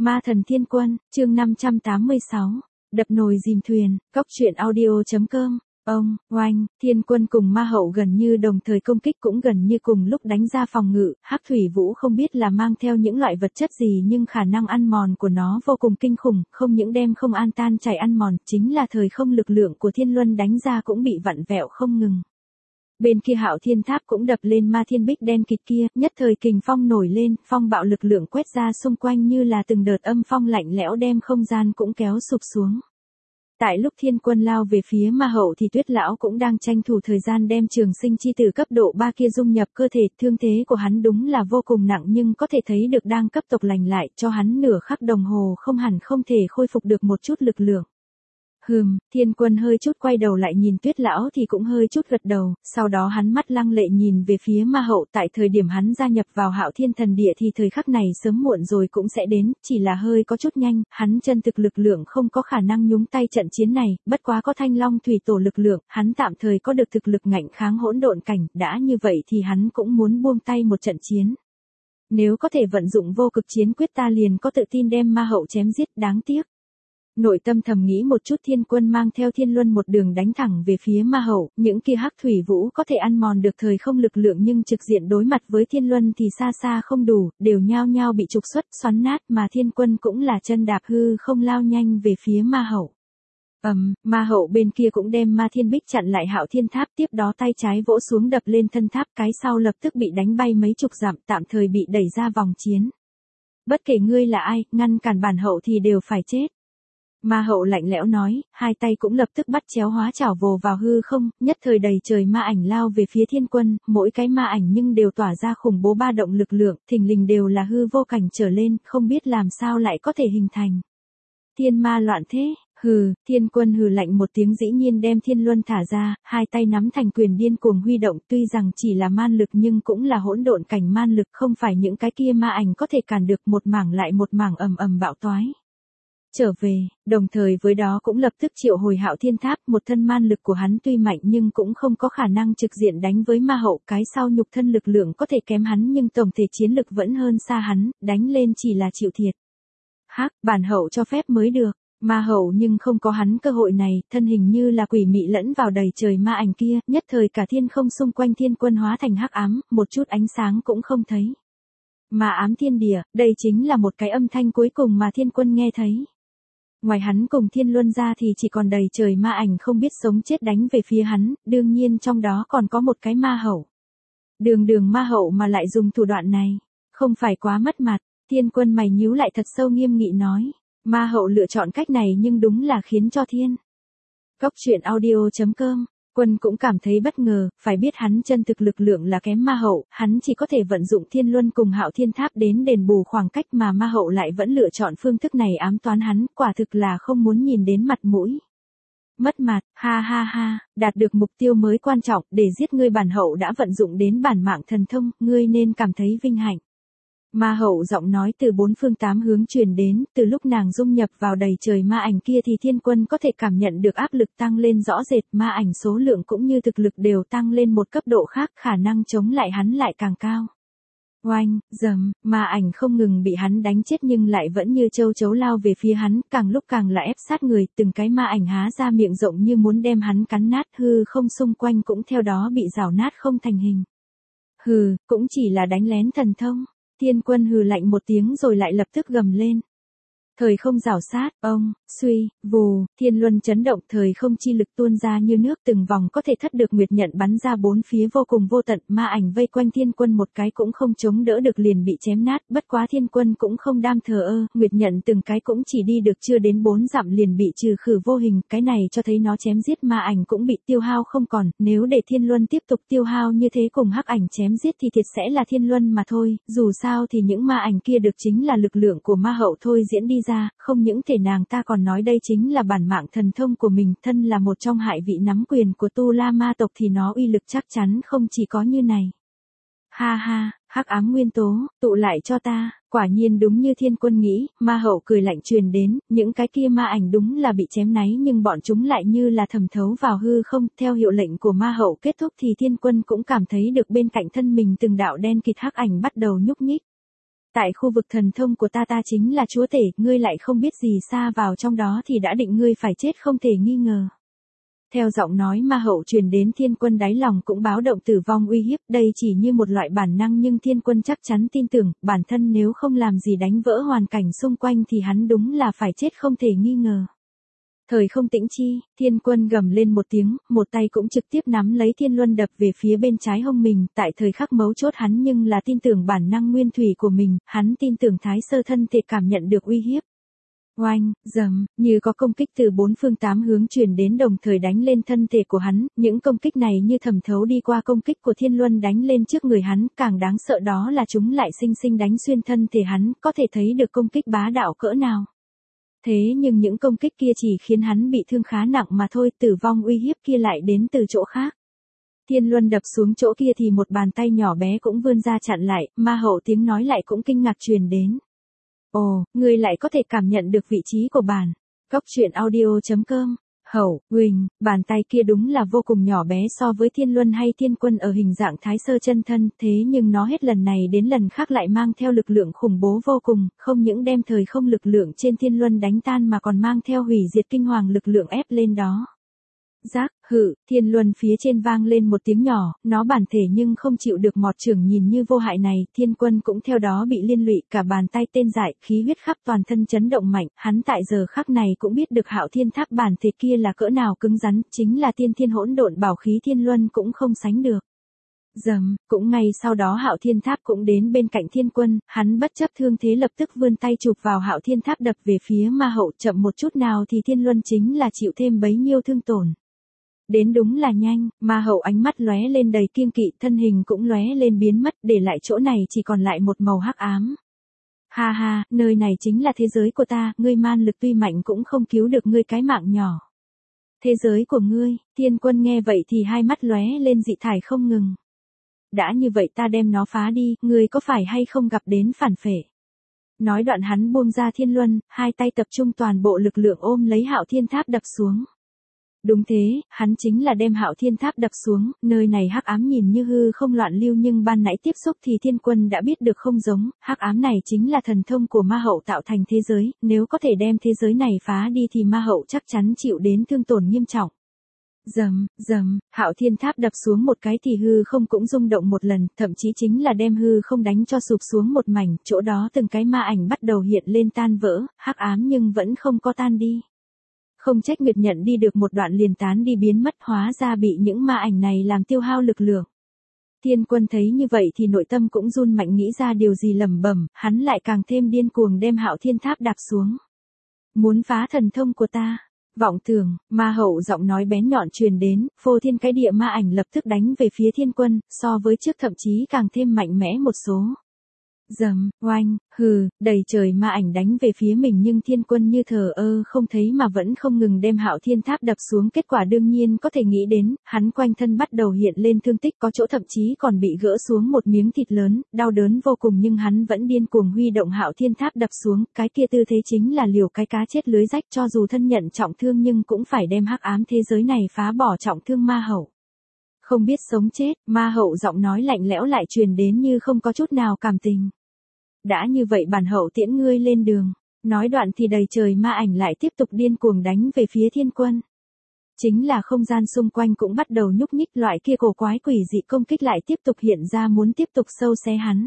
Ma thần thiên quân, chương 586, đập nồi dìm thuyền, cóc truyện audio.com. Oanh, thiên quân cùng ma hậu gần như đồng thời công kích cũng gần như cùng lúc đánh ra phòng ngự, Hắc Thủy Vũ không biết là mang theo những loại vật chất gì nhưng khả năng ăn mòn của nó vô cùng kinh khủng, không những đem không an tan chảy ăn mòn, chính là thời không lực lượng của thiên luân đánh ra cũng bị vặn vẹo không ngừng. Bên kia Hạo Thiên Tháp cũng đập lên ma thiên bích đen kịt kia, nhất thời kình phong nổi lên, phong bạo lực lượng quét ra xung quanh như là từng đợt âm phong lạnh lẽo đem không gian cũng kéo sụp xuống. Tại lúc thiên quân lao về phía ma hậu thì Tuyết lão cũng đang tranh thủ thời gian đem trường sinh chi tử cấp độ 3 kia dung nhập cơ thể, thương thế của hắn đúng là vô cùng nặng nhưng có thể thấy được đang cấp tốc lành lại, cho hắn nửa khắc đồng hồ không hẳn không thể khôi phục được một chút lực lượng. Thiên quân hơi chút quay đầu lại nhìn Tuyết lão thì cũng hơi chút gật đầu, sau đó hắn mắt lăng lệ nhìn về phía ma hậu, tại thời điểm hắn gia nhập vào Hạo Thiên Thần Địa thì thời khắc này sớm muộn rồi cũng sẽ đến, chỉ là hơi có chút nhanh, hắn chân thực lực lượng không có khả năng nhúng tay trận chiến này, bất quá có Thanh Long thủy tổ lực lượng, hắn tạm thời có được thực lực ngạnh kháng hỗn độn cảnh, đã như vậy thì hắn cũng muốn buông tay một trận chiến. Nếu có thể vận dụng vô cực chiến quyết ta liền có tự tin đem ma hậu chém giết, đáng tiếc. Nội tâm thầm nghĩ một chút, thiên quân mang theo thiên luân một đường đánh thẳng về phía ma hậu, những kia Hắc Thủy Vũ có thể ăn mòn được thời không lực lượng nhưng trực diện đối mặt với thiên luân thì xa xa không đủ, đều nhao nhao bị trục xuất, xoắn nát, mà thiên quân cũng là chân đạp hư không lao nhanh về phía ma hậu. Ma hậu bên kia cũng đem ma thiên bích chặn lại Hạo Thiên Tháp, tiếp đó tay trái vỗ xuống đập lên thân tháp, cái sau lập tức bị đánh bay mấy chục dặm, tạm thời bị đẩy ra vòng chiến. Bất kể ngươi là ai, ngăn cản bản hậu thì đều phải chết. Ma hậu lạnh lẽo nói, hai tay cũng lập tức bắt chéo hóa chảo vồ vào hư không, nhất thời đầy trời ma ảnh lao về phía thiên quân, mỗi cái ma ảnh nhưng đều tỏa ra khủng bố ba động lực lượng, thình lình đều là hư vô cảnh trở lên, không biết làm sao lại có thể hình thành. Thiên ma loạn thế, thiên quân hừ lạnh một tiếng dĩ nhiên đem thiên luân thả ra, hai tay nắm thành quyền điên cuồng huy động, tuy rằng chỉ là man lực nhưng cũng là hỗn độn cảnh man lực, không phải những cái kia ma ảnh có thể cản được, một mảng lại một mảng ầm bạo toái trở về, đồng thời với đó cũng lập tức triệu hồi Hạo Thiên Tháp, một thân man lực của hắn tuy mạnh nhưng cũng không có khả năng trực diện đánh với ma hậu, cái sau nhục thân lực lượng có thể kém hắn nhưng tổng thể chiến lực vẫn hơn xa hắn, đánh lên chỉ là chịu thiệt. Bản hậu cho phép mới được, ma hậu nhưng không có hắn cơ hội này, thân hình như là quỷ mị lẫn vào đầy trời ma ảnh kia, nhất thời cả thiên không xung quanh thiên quân hóa thành hắc ám, một chút ánh sáng cũng không thấy. Ma ám thiên địa, đây chính là một cái âm thanh cuối cùng mà thiên quân nghe thấy. Ngoài hắn cùng thiên luân ra thì chỉ còn đầy trời ma ảnh không biết sống chết đánh về phía hắn, đương nhiên trong đó còn có một cái ma hậu. Đường ma hậu mà lại dùng thủ đoạn này, không phải quá mất mặt, thiên quân mày nhíu lại thật sâu nghiêm nghị nói, ma hậu lựa chọn cách này nhưng đúng là khiến cho thiên. Cóc truyện audio.com. Quân cũng cảm thấy bất ngờ, phải biết hắn chân thực lực lượng là kém ma hậu, hắn chỉ có thể vận dụng thiên luân cùng Hạo Thiên Tháp đến đền bù khoảng cách mà ma hậu lại vẫn lựa chọn phương thức này ám toán hắn, quả thực là không muốn nhìn đến mặt mũi. Mất mặt, ha, đạt được mục tiêu mới quan trọng, để giết ngươi bản hậu đã vận dụng đến bản mạng thần thông, ngươi nên cảm thấy vinh hạnh. Ma hậu giọng nói từ bốn phương tám hướng truyền đến, từ lúc nàng dung nhập vào đầy trời ma ảnh kia thì thiên quân có thể cảm nhận được áp lực tăng lên rõ rệt, ma ảnh số lượng cũng như thực lực đều tăng lên một cấp độ khác, khả năng chống lại hắn lại càng cao. Oanh, ma ảnh không ngừng bị hắn đánh chết nhưng lại vẫn như châu chấu lao về phía hắn, càng lúc càng là ép sát người, từng cái ma ảnh há ra miệng rộng như muốn đem hắn cắn nát, hư không xung quanh cũng theo đó bị rào nát không thành hình. Cũng chỉ là đánh lén thần thông. Thiên quân hừ lạnh một tiếng rồi lại lập tức gầm lên. Thời không rảo sát, suy, vù, thiên luân chấn động, thời không chi lực tuôn ra như nước, từng vòng có thể thất được nguyệt nhận bắn ra bốn phía vô cùng vô tận, ma ảnh vây quanh thiên quân một cái cũng không chống đỡ được liền bị chém nát, bất quá thiên quân cũng không đam thờ ơ, nguyệt nhận từng cái cũng chỉ đi được chưa đến 4 dặm liền bị trừ khử vô hình, cái này cho thấy nó chém giết ma ảnh cũng bị tiêu hao không còn, nếu để thiên luân tiếp tục tiêu hao như thế cùng hắc ảnh chém giết thì thiệt sẽ là thiên luân mà thôi, dù sao thì những ma ảnh kia được chính là lực lượng của ma hậu thôi diễn đi ra, không những thể nàng ta còn nói đây chính là bản mạng thần thông của mình, thân là một trong hại vị nắm quyền của Tu La ma tộc thì nó uy lực chắc chắn không chỉ có như này. Ha, hắc ám nguyên tố, tụ lại cho ta, quả nhiên đúng như thiên quân nghĩ, ma hậu cười lạnh truyền đến, những cái kia ma ảnh đúng là bị chém náy nhưng bọn chúng lại như là thẩm thấu vào hư không, theo hiệu lệnh của ma hậu kết thúc thì thiên quân cũng cảm thấy được bên cạnh thân mình từng đạo đen kịt hắc ảnh bắt đầu nhúc nhích. Tại khu vực thần thông của ta chính là chúa tể, ngươi lại không biết gì, xa vào trong đó thì đã định ngươi phải chết không thể nghi ngờ. Theo giọng nói ma hậu truyền đến, Thiên Quân đáy lòng cũng báo động tử vong uy hiếp, đây chỉ như một loại bản năng nhưng Thiên Quân chắc chắn tin tưởng, bản thân nếu không làm gì đánh vỡ hoàn cảnh xung quanh thì hắn đúng là phải chết không thể nghi ngờ. Thời không tĩnh chi, Thiên Quân gầm lên một tiếng, một tay cũng trực tiếp nắm lấy thiên luân đập về phía bên trái hông mình, tại thời khắc mấu chốt hắn nhưng là tin tưởng bản năng nguyên thủy của mình, hắn tin tưởng Thái Sơ thân thể cảm nhận được uy hiếp. Oanh, dầm, như có công kích từ bốn phương tám hướng truyền đến đồng thời đánh lên thân thể của hắn, những công kích này như thẩm thấu đi qua công kích của thiên luân đánh lên trước người hắn, càng đáng sợ đó là chúng lại sinh sinh đánh xuyên thân thể hắn, có thể thấy được công kích bá đạo cỡ nào. Thế nhưng những công kích kia chỉ khiến hắn bị thương khá nặng mà thôi, tử vong uy hiếp kia lại đến từ chỗ khác. Thiên luân đập xuống chỗ kia thì một bàn tay nhỏ bé cũng vươn ra chặn lại, ma hậu tiếng nói lại cũng kinh ngạc truyền đến. Ồ, ngươi lại có thể cảm nhận được vị trí của bản. Góc truyện audio.com. Hậu, Huỳnh, bàn tay kia đúng là vô cùng nhỏ bé so với Thiên Luân hay Thiên Quân ở hình dạng Thái Sơ chân thân, thế nhưng nó hết lần này đến lần khác lại mang theo lực lượng khủng bố vô cùng, không những đem thời không lực lượng trên Thiên Luân đánh tan mà còn mang theo hủy diệt kinh hoàng lực lượng ép lên đó. Giác, hự, Thiên Luân phía trên vang lên một tiếng nhỏ, nó bản thể nhưng không chịu được mọt chưởng nhìn như vô hại này, Thiên Quân cũng theo đó bị liên lụy, cả bàn tay tê dại, khí huyết khắp toàn thân chấn động mạnh, hắn tại giờ khắc này cũng biết được Hạo Thiên Tháp bản thể kia là cỡ nào cứng rắn, chính là tiên thiên hỗn độn bảo khí Thiên Luân cũng không sánh được. Dầm, cũng ngay sau đó Hạo Thiên Tháp cũng đến bên cạnh Thiên Quân, hắn bất chấp thương thế lập tức vươn tay chụp vào Hạo Thiên Tháp đập về phía ma hậu, chậm một chút nào thì Thiên Luân chính là chịu thêm bấy nhiêu thương tổn. Đến đúng là nhanh, ma hậu ánh mắt lóe lên đầy kiêng kỵ, thân hình cũng lóe lên biến mất, để lại chỗ này chỉ còn lại một màu hắc ám. Ha ha, nơi này chính là thế giới của ta, ngươi man lực tuy mạnh cũng không cứu được ngươi cái mạng nhỏ. Thế giới của ngươi, Thiên Quân nghe vậy thì hai mắt lóe lên dị thải không ngừng. Đã như vậy ta đem nó phá đi, ngươi có phải hay không gặp đến phản phệ. Nói đoạn hắn buông ra Thiên Luân, hai tay tập trung toàn bộ lực lượng ôm lấy Hạo Thiên Tháp đập xuống. Đúng thế, hắn chính là đem Hạo Thiên Tháp đập xuống, nơi này hắc ám nhìn như hư không loạn lưu nhưng ban nãy tiếp xúc thì Thiên Quân đã biết được không giống, hắc ám này chính là thần thông của ma hậu tạo thành thế giới, nếu có thể đem thế giới này phá đi thì ma hậu chắc chắn chịu đến thương tổn nghiêm trọng. Dầm, dầm, Hạo Thiên Tháp đập xuống một cái thì hư không cũng rung động một lần, thậm chí chính là đem hư không đánh cho sụp xuống một mảnh, chỗ đó từng cái ma ảnh bắt đầu hiện lên tan vỡ, hắc ám nhưng vẫn không có tan đi. Không trách Nguyệt Nhận đi được một đoạn liền tán đi biến mất, hóa ra bị những ma ảnh này làm tiêu hao lực lượng. Thiên Quân thấy như vậy thì nội tâm cũng run mạnh, nghĩ ra điều gì lẩm bẩm, hắn lại càng thêm điên cuồng đem Hạo Thiên Tháp đạp xuống. Muốn phá thần thông của ta. Vọng tưởng, ma hậu giọng nói bén nhọn truyền đến, phô thiên cái địa ma ảnh lập tức đánh về phía Thiên Quân, so với trước thậm chí càng thêm mạnh mẽ một số. Dầm, oanh, hừ, đầy trời ma ảnh đánh về phía mình nhưng Thiên Quân như thờ ơ không thấy mà vẫn không ngừng đem Hạo Thiên Tháp đập xuống, kết quả đương nhiên có thể nghĩ đến, hắn quanh thân bắt đầu hiện lên thương tích, có chỗ thậm chí còn bị gỡ xuống một miếng thịt lớn, đau đớn vô cùng nhưng hắn vẫn điên cuồng huy động Hạo Thiên Tháp đập xuống, cái kia tư thế chính là liều cái cá chết lưới rách, cho dù thân nhận trọng thương nhưng cũng phải đem hắc ám thế giới này phá bỏ trọng thương ma hậu. Không biết sống chết, ma hậu giọng nói lạnh lẽo lại truyền đến như không có chút nào cảm tình. Đã như vậy bản hậu tiễn ngươi lên đường. Nói đoạn thì đầy trời ma ảnh lại tiếp tục điên cuồng đánh về phía Thiên Quân. Chính là không gian xung quanh cũng bắt đầu nhúc nhích, loại kia cổ quái quỷ dị công kích lại tiếp tục hiện ra muốn tiếp tục sâu xé hắn.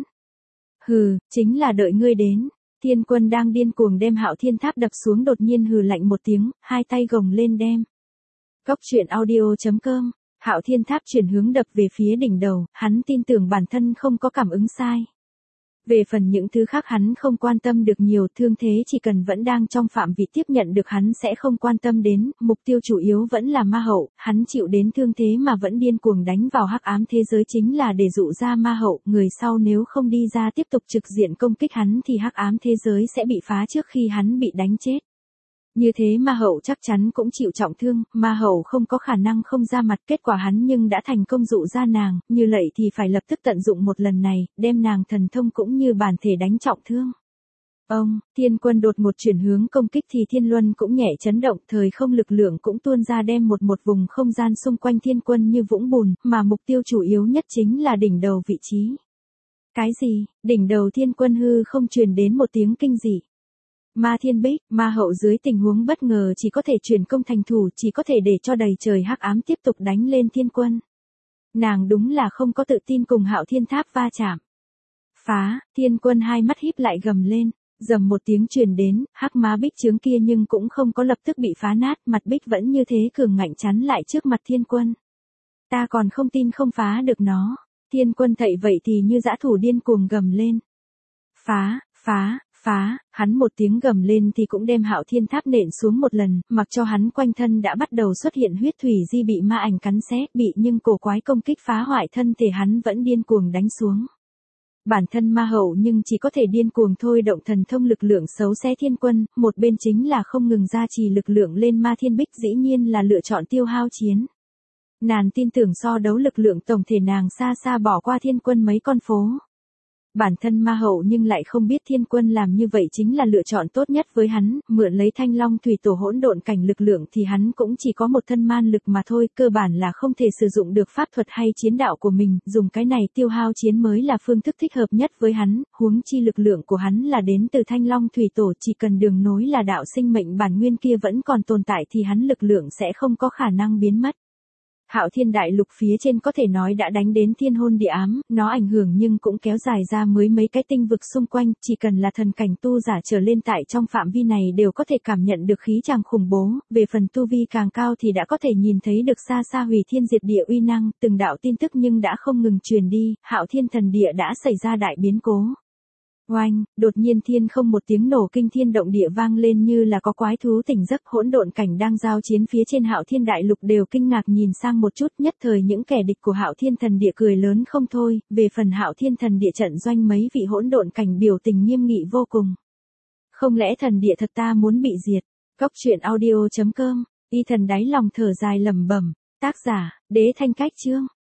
Hừ, chính là đợi ngươi đến. Thiên Quân đang điên cuồng đem Hạo Thiên Tháp đập xuống đột nhiên hừ lạnh một tiếng, hai tay gồng lên đem. Góc truyện audio.com. Hạo Thiên Tháp chuyển hướng đập về phía đỉnh đầu, hắn tin tưởng bản thân không có cảm ứng sai. Về phần những thứ khác hắn không quan tâm được nhiều, thương thế chỉ cần vẫn đang trong phạm vi tiếp nhận được hắn sẽ không quan tâm đến, mục tiêu chủ yếu vẫn là ma hậu, hắn chịu đến thương thế mà vẫn điên cuồng đánh vào hắc ám thế giới chính là để dụ ra ma hậu, người sau nếu không đi ra tiếp tục trực diện công kích hắn thì hắc ám thế giới sẽ bị phá trước khi hắn bị đánh chết. Như thế ma hậu chắc chắn cũng chịu trọng thương, ma hậu không có khả năng không ra mặt, kết quả hắn nhưng đã thành công dụ ra nàng, như vậy thì phải lập tức tận dụng một lần này, đem nàng thần thông cũng như bản thể đánh trọng thương. Ông, Thiên Quân đột ngột chuyển hướng công kích thì Thiên Luân cũng nhẹ chấn động, thời không lực lượng cũng tuôn ra đem một vùng không gian xung quanh Thiên Quân như vũng bùn, mà mục tiêu chủ yếu nhất chính là đỉnh đầu vị trí. Cái gì? Đỉnh đầu Thiên Quân hư không truyền đến một tiếng kinh dị. Ma Thiên Bích, ma hậu dưới tình huống bất ngờ chỉ có thể chuyển công thành thủ, chỉ có thể để cho đầy trời hắc ám tiếp tục đánh lên Thiên Quân. Nàng đúng là không có tự tin cùng Hạo Thiên Tháp va chạm. Phá, Thiên Quân hai mắt híp lại gầm lên, rầm một tiếng truyền đến, hắc ma bích chướng kia nhưng cũng không có lập tức bị phá nát, mặt bích vẫn như thế cường ngạnh chắn lại trước mặt Thiên Quân. Ta còn không tin không phá được nó. Thiên Quân thậy vậy thì như dã thủ điên cuồng gầm lên. Phá, phá, phá, hắn một tiếng gầm lên thì cũng đem Hạo Thiên Tháp nện xuống một lần, mặc cho hắn quanh thân đã bắt đầu xuất hiện huyết thủy di bị ma ảnh cắn xé, bị nhưng cổ quái công kích phá hoại thân thể hắn vẫn điên cuồng đánh xuống. Bản thân ma hậu nhưng chỉ có thể điên cuồng thôi động thần thông lực lượng xấu xé Thiên Quân, một bên chính là không ngừng gia trì lực lượng lên ma thiên bích, dĩ nhiên là lựa chọn tiêu hao chiến. Nàng tin tưởng so đấu lực lượng tổng thể nàng xa xa bỏ qua Thiên Quân mấy con phố. Bản thân ma hậu nhưng lại không biết Thiên Quân làm như vậy chính là lựa chọn tốt nhất với hắn, mượn lấy Thanh Long thủy tổ hỗn độn cảnh lực lượng thì hắn cũng chỉ có một thân man lực mà thôi, cơ bản là không thể sử dụng được pháp thuật hay chiến đạo của mình, dùng cái này tiêu hao chiến mới là phương thức thích hợp nhất với hắn, huống chi lực lượng của hắn là đến từ Thanh Long thủy tổ, chỉ cần đường nối là đạo sinh mệnh bản nguyên kia vẫn còn tồn tại thì hắn lực lượng sẽ không có khả năng biến mất. Hạo Thiên Đại Lục phía trên có thể nói đã đánh đến thiên hôn địa ám, nó ảnh hưởng nhưng cũng kéo dài ra mấy cái tinh vực xung quanh, chỉ cần là thần cảnh tu giả trở lên tại trong phạm vi này đều có thể cảm nhận được khí tràng khủng bố, về phần tu vi càng cao thì đã có thể nhìn thấy được xa xa hủy thiên diệt địa uy năng, từng đạo tin tức nhưng đã không ngừng truyền đi, Hạo Thiên Thần Địa đã xảy ra đại biến cố. Oanh, đột nhiên thiên không một tiếng nổ kinh thiên động địa vang lên như là có quái thú tỉnh giấc, hỗn độn cảnh đang giao chiến phía trên Hạo Thiên Đại Lục đều kinh ngạc nhìn sang một chút, nhất thời những kẻ địch của Hạo Thiên Thần Địa cười lớn không thôi, về phần Hạo Thiên Thần Địa trận doanh mấy vị hỗn độn cảnh biểu tình nghiêm nghị vô cùng. Không lẽ thần địa thật ta muốn bị diệt? Cốc truyện audio.com, y thần đáy lòng thở dài lẩm bẩm, tác giả, Đế Thanh Cách Chương.